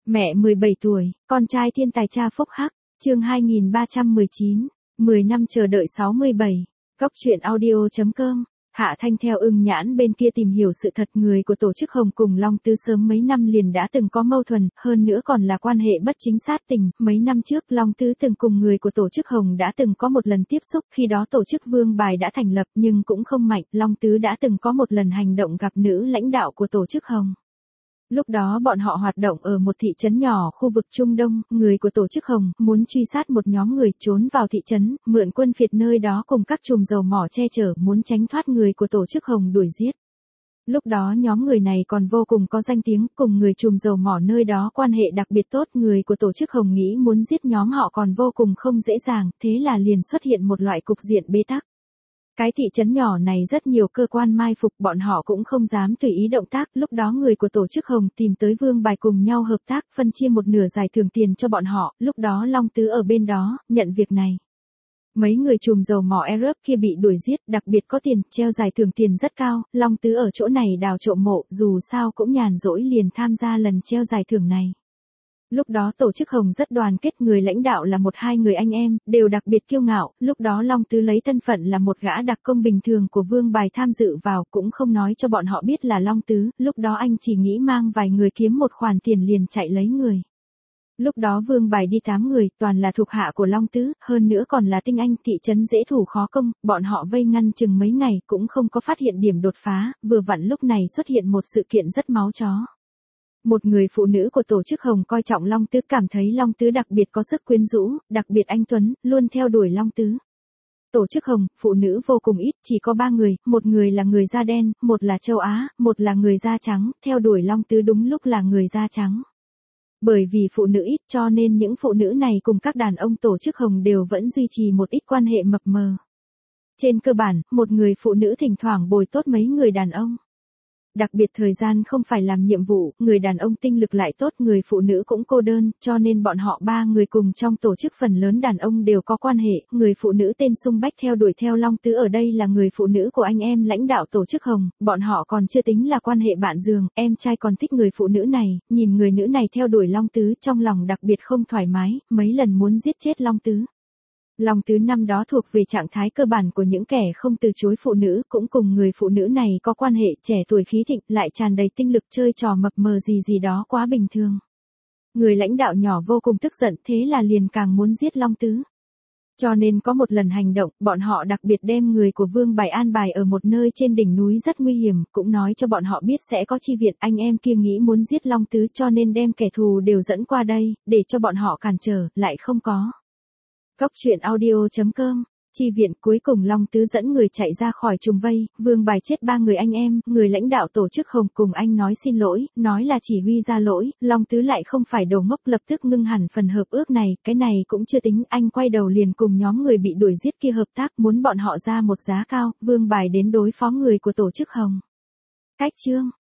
Mẹ 17 tuổi, con trai thiên tài cha phúc hắc, chương 2319, 10 năm chờ đợi 67, góc truyện audio.com. Hạ Thanh theo Ưng Nhãn bên kia tìm hiểu sự thật, người của tổ chức Hồng cùng Long Tứ sớm mấy năm liền đã từng có mâu thuẫn, hơn nữa còn là quan hệ bất chính sát tình. Mấy năm trước Long Tứ từng cùng người của tổ chức Hồng đã từng có một lần tiếp xúc, khi đó tổ chức Vương Bài đã thành lập nhưng cũng không mạnh. Long Tứ đã từng có một lần hành động gặp nữ lãnh đạo của tổ chức Hồng. Lúc đó bọn họ hoạt động ở một thị trấn nhỏ khu vực Trung Đông, người của tổ chức Hồng muốn truy sát một nhóm người trốn vào thị trấn, mượn quân phiệt nơi đó cùng các chùm dầu mỏ che chở, muốn tránh thoát người của tổ chức Hồng đuổi giết. Lúc đó nhóm người này còn vô cùng có danh tiếng, cùng người chùm dầu mỏ nơi đó quan hệ đặc biệt tốt, người của tổ chức Hồng nghĩ muốn giết nhóm họ còn vô cùng không dễ dàng, thế là liền xuất hiện một loại cục diện bế tắc. Cái thị trấn nhỏ này rất nhiều cơ quan mai phục, bọn họ cũng không dám tùy ý động tác. Lúc đó người của tổ chức Hồng tìm tới Vương Bài cùng nhau hợp tác, phân chia một nửa giải thưởng tiền cho bọn họ. Lúc đó Long Tứ ở bên đó, nhận việc này. Mấy người chùm dầu mỏ Arab kia bị đuổi giết, đặc biệt có tiền, treo giải thưởng tiền rất cao. Long Tứ ở chỗ này đào trộm mộ, dù sao cũng nhàn rỗi liền tham gia lần treo giải thưởng này. Lúc đó tổ chức Hồng rất đoàn kết, người lãnh đạo là một hai người anh em, đều đặc biệt kiêu ngạo. Lúc đó Long Tứ lấy thân phận là một gã đặc công bình thường của Vương Bài tham dự vào, cũng không nói cho bọn họ biết là Long Tứ. Lúc đó anh chỉ nghĩ mang vài người kiếm một khoản tiền liền chạy lấy người. Lúc đó Vương Bài đi 8 người, toàn là thuộc hạ của Long Tứ, hơn nữa còn là tinh anh, thị trấn dễ thủ khó công, bọn họ vây ngăn chừng mấy ngày cũng không có phát hiện điểm đột phá, vừa vặn lúc này xuất hiện một sự kiện rất máu chó. Một người phụ nữ của tổ chức Hồng coi trọng Long Tứ, cảm thấy Long Tứ đặc biệt có sức quyến rũ, đặc biệt anh tuấn, luôn theo đuổi Long Tứ. Tổ chức Hồng, phụ nữ vô cùng ít, chỉ có 3 người, một người là người da đen, một là châu Á, một là người da trắng, theo đuổi Long Tứ đúng lúc là người da trắng. Bởi vì phụ nữ ít cho nên những phụ nữ này cùng các đàn ông tổ chức Hồng đều vẫn duy trì một ít quan hệ mập mờ. Trên cơ bản, một người phụ nữ thỉnh thoảng bồi tốt mấy người đàn ông. Đặc biệt thời gian không phải làm nhiệm vụ, người đàn ông tinh lực lại tốt, người phụ nữ cũng cô đơn, cho nên bọn họ 3 người cùng trong tổ chức phần lớn đàn ông đều có quan hệ. Người phụ nữ tên Sung Bách theo đuổi theo Long Tứ ở đây là người phụ nữ của anh em lãnh đạo tổ chức Hồng, bọn họ còn chưa tính là quan hệ bạn giường, em trai còn thích người phụ nữ này, nhìn người nữ này theo đuổi Long Tứ trong lòng đặc biệt không thoải mái, mấy lần muốn giết chết Long Tứ. Long Tứ năm đó thuộc về trạng thái cơ bản của những kẻ không từ chối phụ nữ, cũng cùng người phụ nữ này có quan hệ, trẻ tuổi khí thịnh, lại tràn đầy tinh lực, chơi trò mập mờ gì đó quá bình thường. Người lãnh đạo nhỏ vô cùng tức giận, thế là liền càng muốn giết Long Tứ. Cho nên có một lần hành động, bọn họ đặc biệt đem người của Vương Bài an bài ở một nơi trên đỉnh núi rất nguy hiểm, cũng nói cho bọn họ biết sẽ có chi viện, anh em kia nghĩ muốn giết Long Tứ cho nên đem kẻ thù đều dẫn qua đây, để cho bọn họ cản trở, lại không có. Góc truyện audio.com, chi viện. Cuối cùng Long Tứ dẫn người chạy ra khỏi trùng vây, Vương Bài chết 3 người anh em, người lãnh đạo tổ chức Hồng cùng anh nói xin lỗi, nói là chỉ huy ra lỗi, Long Tứ lại không phải đồ ngốc, lập tức ngưng hẳn phần hợp ước này, cái này cũng chưa tính, anh quay đầu liền cùng nhóm người bị đuổi giết kia hợp tác, muốn bọn họ ra một giá cao, Vương Bài đến đối phó người của tổ chức Hồng. Cách chương